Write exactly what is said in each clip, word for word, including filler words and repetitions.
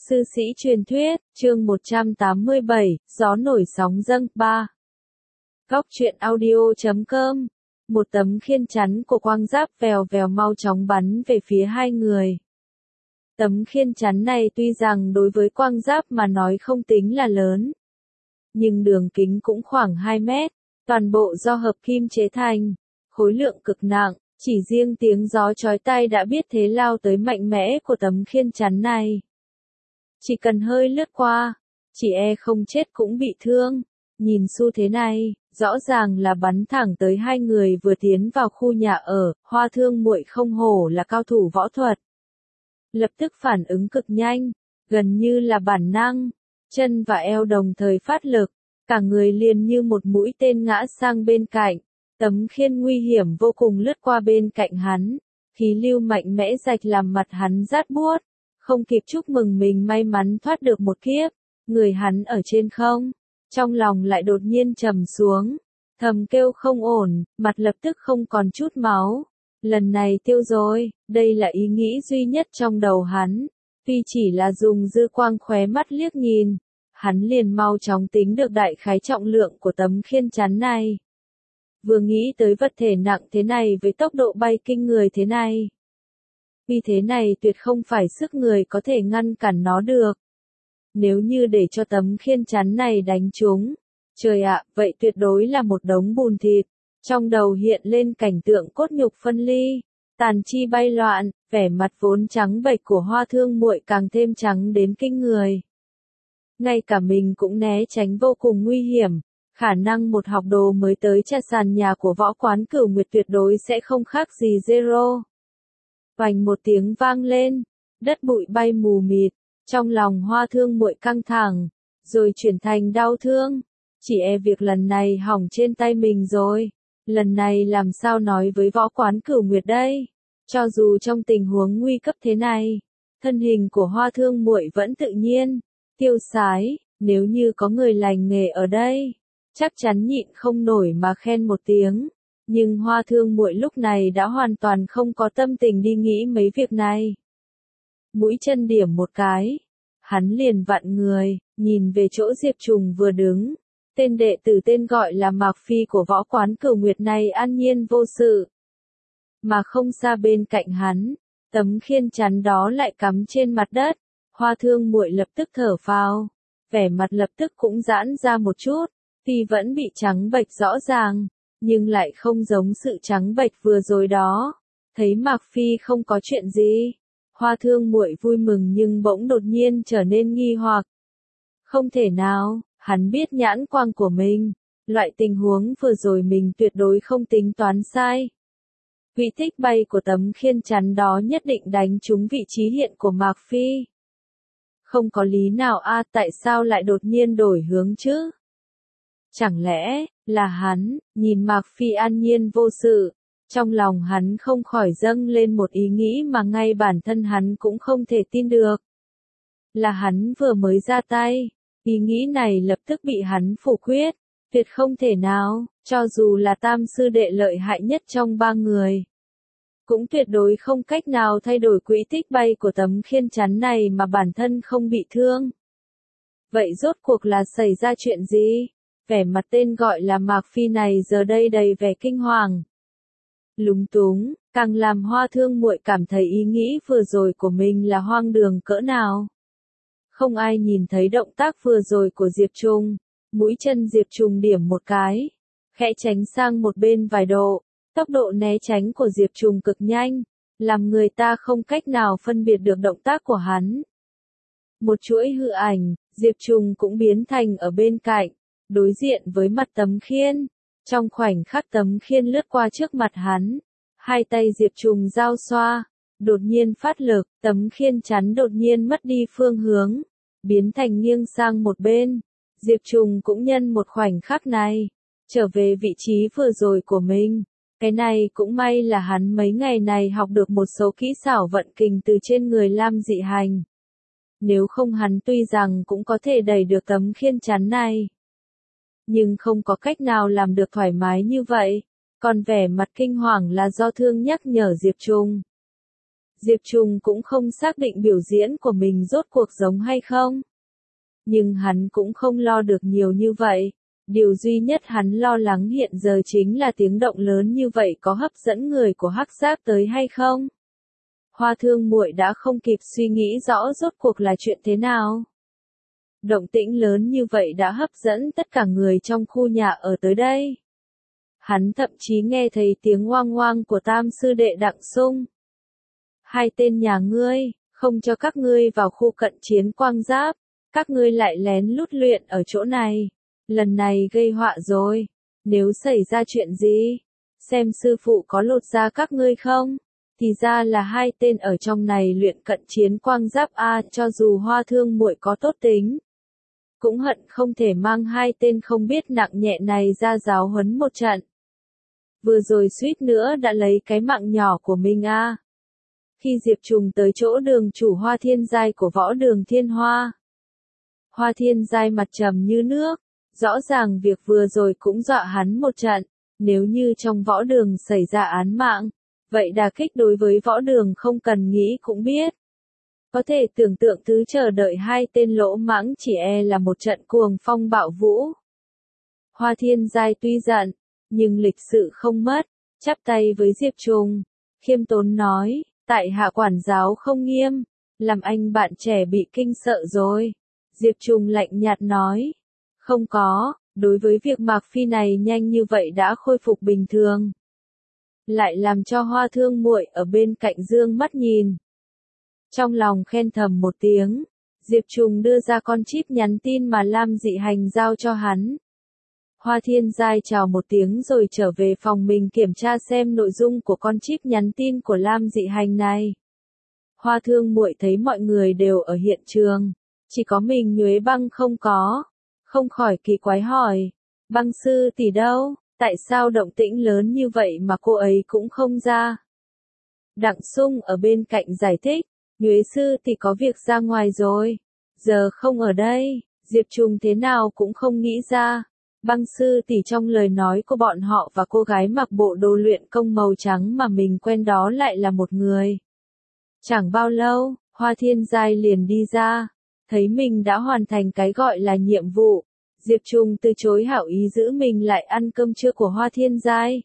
Sư sĩ truyền thuyết, chương một trăm tám mươi bảy, gió nổi sóng dâng, ba. Góc truyện audio chấm com. Một tấm khiên chắn của quang giáp vèo vèo mau chóng bắn về phía hai người. Tấm khiên chắn này tuy rằng đối với quang giáp mà nói không tính là lớn, nhưng đường kính cũng khoảng hai mét, toàn bộ do hợp kim chế thành, khối lượng cực nặng, chỉ riêng tiếng gió chói tai đã biết thế lao tới mạnh mẽ của tấm khiên chắn này. Chỉ cần hơi lướt qua, chỉ e không chết cũng bị thương. Nhìn xu thế này, rõ ràng là bắn thẳng tới hai người vừa tiến vào khu nhà ở. Hoa Thương Muội không hổ là cao thủ võ thuật, lập tức phản ứng cực nhanh, gần như là bản năng, chân và eo đồng thời phát lực, cả người liền như một mũi tên ngã sang bên cạnh. Tấm khiên nguy hiểm vô cùng lướt qua bên cạnh hắn, khí lưu mạnh mẽ rạch làm mặt hắn rát buốt. Không kịp chúc mừng mình may mắn thoát được một kiếp, người hắn ở trên không, trong lòng lại đột nhiên trầm xuống, thầm kêu không ổn, mặt lập tức không còn chút máu. Lần này tiêu rồi, đây là ý nghĩ duy nhất trong đầu hắn. Tuy chỉ là dùng dư quang khóe mắt liếc nhìn, hắn liền mau chóng tính được đại khái trọng lượng của tấm khiên chắn này. Vừa nghĩ tới vật thể nặng thế này với tốc độ bay kinh người thế này, vì thế này tuyệt không phải sức người có thể ngăn cản nó được. Nếu như để cho tấm khiên chắn này đánh trúng, trời ạ, vậy tuyệt đối là một đống bùn thịt. Trong đầu hiện lên cảnh tượng cốt nhục phân ly, tàn chi bay loạn, vẻ mặt vốn trắng bệch của Hoa Thương Muội càng thêm trắng đến kinh người. Ngay cả mình cũng né tránh vô cùng nguy hiểm, khả năng một học đồ mới tới trà sàn nhà của võ quán Cửu Nguyệt tuyệt đối sẽ không khác gì zero. Vành một tiếng vang lên, đất bụi bay mù mịt, trong lòng Hoa Thương Muội căng thẳng, rồi chuyển thành đau thương. Chỉ e việc lần này hỏng trên tay mình rồi, lần này làm sao nói với võ quán Cửu Nguyệt đây? Cho dù trong tình huống nguy cấp thế này, thân hình của Hoa Thương Muội vẫn tự nhiên, tiêu sái, nếu như có người lành nghề ở đây, chắc chắn nhịn không nổi mà khen một tiếng. Nhưng Hoa Thương Muội lúc này đã hoàn toàn không có tâm tình đi nghĩ mấy việc này. Mũi chân điểm một cái, hắn liền vặn người, nhìn về chỗ Diệp Trùng vừa đứng. Tên đệ tử tên gọi là Mạc Phi của võ quán Cửu Nguyệt này an nhiên vô sự. Mà không xa bên cạnh hắn, tấm khiên chắn đó lại cắm trên mặt đất. Hoa Thương Muội lập tức thở phào, vẻ mặt lập tức cũng giãn ra một chút, tuy vẫn bị trắng bệch rõ ràng, nhưng lại không giống sự trắng bệch vừa rồi đó. Thấy Mạc Phi không có chuyện gì, Hoa Thương Muội vui mừng nhưng bỗng đột nhiên trở nên nghi hoặc. Không thể nào, hắn biết nhãn quang của mình, loại tình huống vừa rồi mình tuyệt đối không tính toán sai. Vị tích bay của tấm khiên chắn đó nhất định đánh trúng vị trí hiện của Mạc Phi. Không có lý nào a, tại sao lại đột nhiên đổi hướng chứ? Chẳng lẽ là hắn? Nhìn Mạc Phi an nhiên vô sự, trong lòng hắn không khỏi dâng lên một ý nghĩ mà ngay bản thân hắn cũng không thể tin được. Là hắn vừa mới ra tay, ý nghĩ này lập tức bị hắn phủ quyết, tuyệt không thể nào, cho dù là tam sư đệ lợi hại nhất trong ba người, cũng tuyệt đối không cách nào thay đổi quỹ tích bay của tấm khiên chắn này mà bản thân không bị thương. Vậy rốt cuộc là xảy ra chuyện gì? Vẻ mặt tên gọi là Mạc Phi này giờ đây đầy vẻ kinh hoàng, lúng túng, càng làm Hoa Thương Muội cảm thấy ý nghĩ vừa rồi của mình là hoang đường cỡ nào. Không ai nhìn thấy động tác vừa rồi của Diệp Trùng, mũi chân Diệp Trùng điểm một cái, khẽ tránh sang một bên vài độ, tốc độ né tránh của Diệp Trùng cực nhanh, làm người ta không cách nào phân biệt được động tác của hắn. Một chuỗi hư ảnh, Diệp Trùng cũng biến thành ở bên cạnh, đối diện với mặt tấm khiên. Trong khoảnh khắc tấm khiên lướt qua trước mặt hắn, hai tay Diệp Trùng giao xoa, đột nhiên phát lực, tấm khiên chắn đột nhiên mất đi phương hướng, biến thành nghiêng sang một bên. Diệp Trùng cũng nhân một khoảnh khắc này, trở về vị trí vừa rồi của mình. Cái này cũng may là hắn mấy ngày này học được một số kỹ xảo vận kình từ trên người Lam Dị Hành. Nếu không hắn tuy rằng cũng có thể đẩy được tấm khiên chắn này, nhưng không có cách nào làm được thoải mái như vậy. Còn vẻ mặt kinh hoàng là do Thương nhắc nhở Diệp Trùng. Diệp Trùng cũng không xác định biểu diễn của mình rốt cuộc giống hay không. Nhưng hắn cũng không lo được nhiều như vậy. Điều duy nhất hắn lo lắng hiện giờ chính là tiếng động lớn như vậy có hấp dẫn người của Hắc Giác tới hay không. Hoa Thương Muội đã không kịp suy nghĩ rõ rốt cuộc là chuyện thế nào. Động tĩnh lớn như vậy đã hấp dẫn tất cả người trong khu nhà ở tới đây. Hắn thậm chí nghe thấy tiếng oang oang của Tam sư đệ Đặng Sung. Hai tên nhà ngươi, không cho các ngươi vào khu cận chiến quang giáp, các ngươi lại lén lút luyện ở chỗ này. Lần này gây họa rồi, nếu xảy ra chuyện gì, xem sư phụ có lột da các ngươi không? Thì ra là hai tên ở trong này luyện cận chiến quang giáp a, cho dù Hoa Thương Muội có tốt tính, cũng hận không thể mang hai tên không biết nặng nhẹ này ra giáo huấn một trận. Vừa rồi suýt nữa đã lấy cái mạng nhỏ của mình a. Khi Diệp Trùng tới chỗ đường chủ Hoa Thiên Giai của võ đường Thiên Hoa, Hoa Thiên Giai mặt trầm như nước, rõ ràng việc vừa rồi cũng dọa hắn một trận, nếu như trong võ đường xảy ra án mạng, vậy đả kích đối với võ đường không cần nghĩ cũng biết. Có thể tưởng tượng thứ chờ đợi hai tên lỗ mãng chỉ e là một trận cuồng phong bạo vũ. Hoa Thiên Giai tuy giận, nhưng lịch sự không mất, chắp tay với Diệp Trùng, khiêm tốn nói, tại hạ quản giáo không nghiêm, làm anh bạn trẻ bị kinh sợ rồi. Diệp Trùng lạnh nhạt nói, không có, đối với việc Mạc Phi này nhanh như vậy đã khôi phục bình thường. Lại làm cho Hoa Thương Muội ở bên cạnh dương mắt nhìn. Trong lòng khen thầm một tiếng, Diệp Trùng đưa ra con chip nhắn tin mà Lam Dị Hành giao cho hắn. Hoa Thiên Giai chào một tiếng rồi trở về phòng mình kiểm tra xem nội dung của con chip nhắn tin của Lam Dị Hành này. Hoa Thương Muội thấy mọi người đều ở hiện trường, chỉ có mình Nhuế Băng không có, không khỏi kỳ quái hỏi, Băng sư tỷ đâu, tại sao động tĩnh lớn như vậy mà cô ấy cũng không ra? Đặng Sung ở bên cạnh giải thích, Nhuế sư tỷ có việc ra ngoài rồi, giờ không ở đây. Diệp Trùng thế nào cũng không nghĩ ra, Băng sư tỷ trong lời nói của bọn họ và cô gái mặc bộ đồ luyện công màu trắng mà mình quen đó lại là một người. Chẳng bao lâu, Hoa Thiên Giai liền đi ra, thấy mình đã hoàn thành cái gọi là nhiệm vụ. Diệp Trùng từ chối hảo ý giữ mình lại ăn cơm trưa của Hoa Thiên Giai.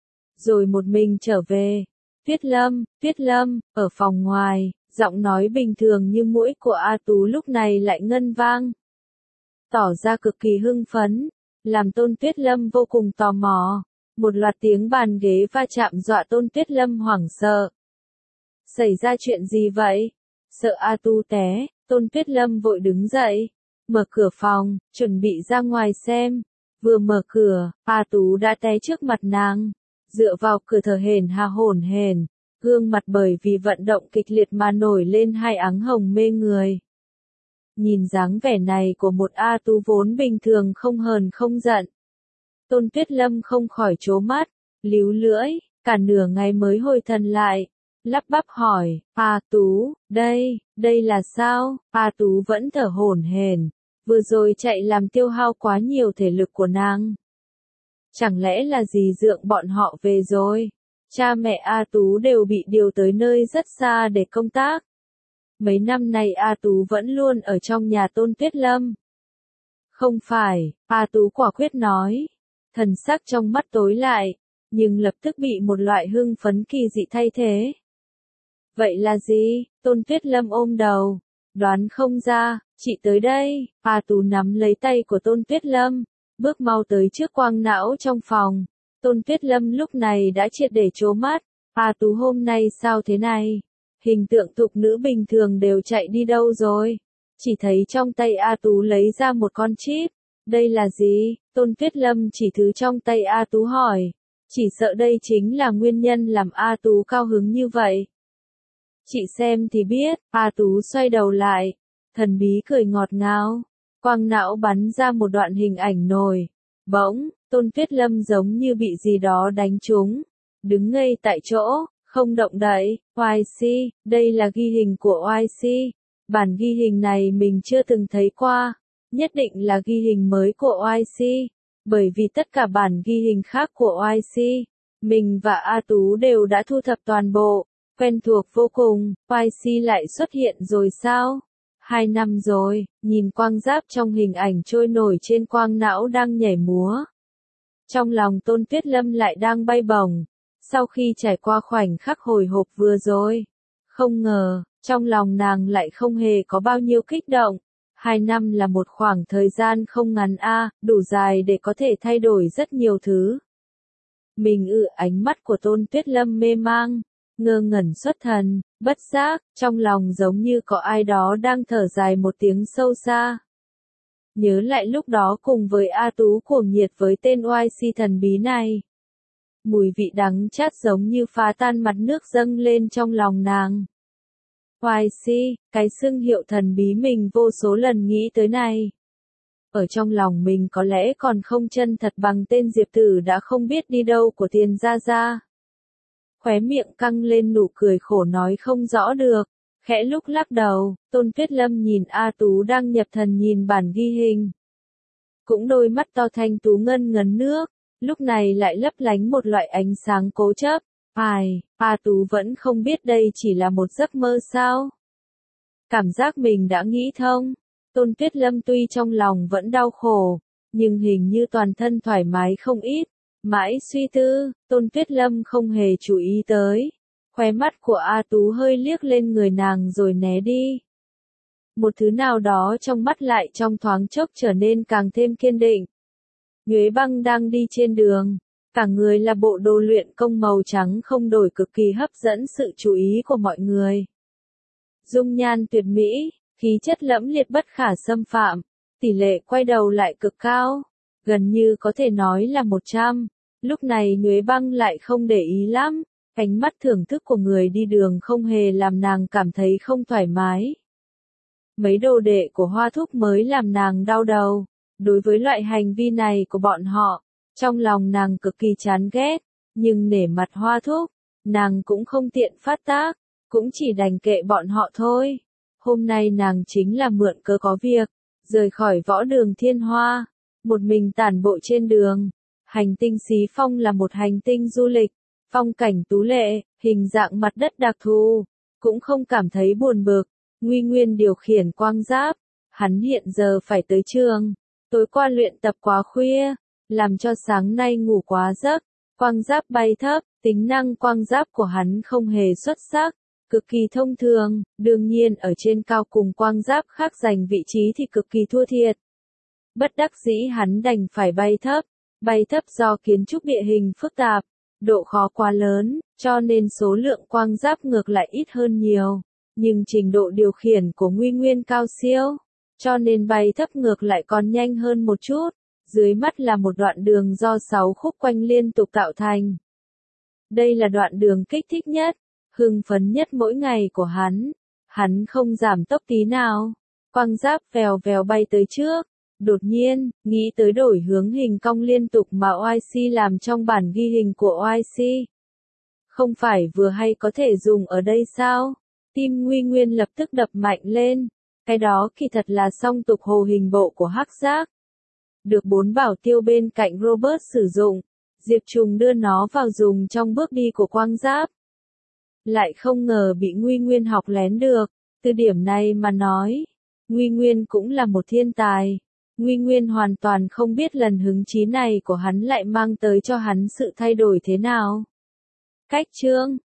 Rồi một mình trở về. Tuyết Lâm, Tuyết Lâm, ở phòng ngoài, giọng nói bình thường như mũi của A Tú lúc này lại ngân vang. Tỏ ra cực kỳ hưng phấn, làm Tôn Tuyết Lâm vô cùng tò mò. Một loạt tiếng bàn ghế va chạm dọa Tôn Tuyết Lâm hoảng sợ. Xảy ra chuyện gì vậy? Sợ A Tú té, Tôn Tuyết Lâm vội đứng dậy, mở cửa phòng, chuẩn bị ra ngoài xem. Vừa mở cửa, A Tú đã té trước mặt nàng, dựa vào cửa thở hổn hà hổn hển, gương mặt bởi vì vận động kịch liệt mà nổi lên hai áng hồng mê người. Nhìn dáng vẻ này của một A Tú vốn bình thường không hờn không giận, Tôn Tuyết Lâm không khỏi trố mắt, líu lưỡi, cả nửa ngày mới hồi thần lại, lắp bắp hỏi, A Tú, đây, đây là sao? A Tú vẫn thở hổn hển, vừa rồi chạy làm tiêu hao quá nhiều thể lực của nàng. Chẳng lẽ là dì dượng bọn họ về rồi? Cha mẹ A Tú đều bị điều tới nơi rất xa để công tác. Mấy năm nay A Tú vẫn luôn ở trong nhà Tôn Tuyết Lâm. Không phải, A Tú quả quyết nói. Thần sắc trong mắt tối lại, nhưng lập tức bị một loại hưng phấn kỳ dị thay thế. Vậy là gì? Tôn Tuyết Lâm ôm đầu, đoán không ra, chị tới đây. A Tú nắm lấy tay của Tôn Tuyết Lâm, bước mau tới trước quang não trong phòng. Tôn Tuyết Lâm lúc này đã triệt để trố mắt. A Tú hôm nay sao thế này? Hình tượng thục nữ bình thường đều chạy đi đâu rồi? Chỉ thấy trong tay A Tú lấy ra một con chip. Đây là gì? Tôn Tuyết Lâm chỉ thứ trong tay A Tú hỏi. Chỉ sợ đây chính là nguyên nhân làm A Tú cao hứng như vậy. Chị xem thì biết. A Tú xoay đầu lại, thần bí cười ngọt ngào. Quang não bắn ra một đoạn hình ảnh nổi. Bỗng, Tôn Tuyết Lâm giống như bị gì đó đánh trúng. Đứng ngây tại chỗ, không động đậy. oai xi, đây là ghi hình của oai xi. Bản ghi hình này mình chưa từng thấy qua. Nhất định là ghi hình mới của oai xi. Bởi vì tất cả bản ghi hình khác của oai xi, mình và A Tú đều đã thu thập toàn bộ. Quen thuộc vô cùng, oai si lại xuất hiện rồi sao? Hai năm rồi, nhìn quang giáp trong hình ảnh trôi nổi trên quang não đang nhảy múa. Trong lòng Tôn Tuyết Lâm lại đang bay bổng, sau khi trải qua khoảnh khắc hồi hộp vừa rồi. Không ngờ, trong lòng nàng lại không hề có bao nhiêu kích động. Hai năm là một khoảng thời gian không ngắn a, đủ dài để có thể thay đổi rất nhiều thứ. Mình ư, ánh mắt của Tôn Tuyết Lâm mê mang, ngơ ngẩn xuất thần, bất giác, trong lòng giống như có ai đó đang thở dài một tiếng sâu xa. Nhớ lại lúc đó cùng với A Tú cuồng nhiệt với tên oai si thần bí này. Mùi vị đắng chát giống như phá tan mặt nước dâng lên trong lòng nàng. oai si, cái xưng hiệu thần bí mình vô số lần nghĩ tới này. Ở trong lòng mình có lẽ còn không chân thật bằng tên Diệp Tử đã không biết đi đâu của Tiền Gia Gia. Khóe miệng căng lên nụ cười khổ nói không rõ được, khẽ lúc lắc đầu, Tôn Tuyết Lâm nhìn A Tú đang nhập thần nhìn bản ghi hình. Cũng đôi mắt to thanh tú ngân ngấn nước, lúc này lại lấp lánh một loại ánh sáng cố chấp. Ai, A Tú vẫn không biết đây chỉ là một giấc mơ sao? Cảm giác mình đã nghĩ thông. Tôn Tuyết Lâm tuy trong lòng vẫn đau khổ, nhưng hình như toàn thân thoải mái không ít. Mãi suy tư, Tôn Tuyết Lâm không hề chú ý tới. Khóe mắt của A Tú hơi liếc lên người nàng rồi né đi. Một thứ nào đó trong mắt lại trong thoáng chốc trở nên càng thêm kiên định. Nhuế Băng đang đi trên đường, cả người là bộ đồ luyện công màu trắng không đổi cực kỳ hấp dẫn sự chú ý của mọi người. Dung nhan tuyệt mỹ, khí chất lẫm liệt bất khả xâm phạm, tỷ lệ quay đầu lại cực cao, gần như có thể nói là một trăm. Lúc này Nhuế Băng lại không để ý lắm, ánh mắt thưởng thức của người đi đường không hề làm nàng cảm thấy không thoải mái. Mấy đồ đệ của Hoa Thúc mới làm nàng đau đầu, đối với loại hành vi này của bọn họ, trong lòng nàng cực kỳ chán ghét, nhưng nể mặt Hoa Thúc, nàng cũng không tiện phát tác, cũng chỉ đành kệ bọn họ thôi. Hôm nay nàng chính là mượn cớ có việc, rời khỏi võ đường Thiên Hoa, một mình tản bộ trên đường. Hành tinh Xí Phong là một hành tinh du lịch, phong cảnh tú lệ, hình dạng mặt đất đặc thù, cũng không cảm thấy buồn bực. Nguy Nguyên điều khiển quang giáp, hắn hiện giờ phải tới trường, tối qua luyện tập quá khuya, làm cho sáng nay ngủ quá giấc. Quang giáp bay thấp, tính năng quang giáp của hắn không hề xuất sắc, cực kỳ thông thường, đương nhiên ở trên cao cùng quang giáp khác giành vị trí thì cực kỳ thua thiệt. Bất đắc dĩ hắn đành phải bay thấp, bay thấp do kiến trúc địa hình phức tạp, độ khó quá lớn, cho nên số lượng quang giáp ngược lại ít hơn nhiều, nhưng trình độ điều khiển của Nguy Nguyên cao siêu, cho nên bay thấp ngược lại còn nhanh hơn một chút. Dưới mắt là một đoạn đường do sáu khúc quanh liên tục tạo thành. Đây là đoạn đường kích thích nhất, hưng phấn nhất mỗi ngày của hắn. Hắn không giảm tốc tí nào. Quang giáp vèo vèo bay tới trước. Đột nhiên, nghĩ tới đổi hướng hình cong liên tục mà oai si làm trong bản ghi hình của oai si. Không phải vừa hay có thể dùng ở đây sao? Tim Nguy Nguyên lập tức đập mạnh lên. Cái đó kỳ thật là song tục hồ hình bộ của Hắc Giác. Được bốn bảo tiêu bên cạnh Robert sử dụng, Diệp Trùng đưa nó vào dùng trong bước đi của quang giáp. Lại không ngờ bị Nguy Nguyên học lén được, từ điểm này mà nói, Nguy Nguyên cũng là một thiên tài. Nguy Nguyên hoàn toàn không biết lần hứng chí này của hắn lại mang tới cho hắn sự thay đổi thế nào. Cách chương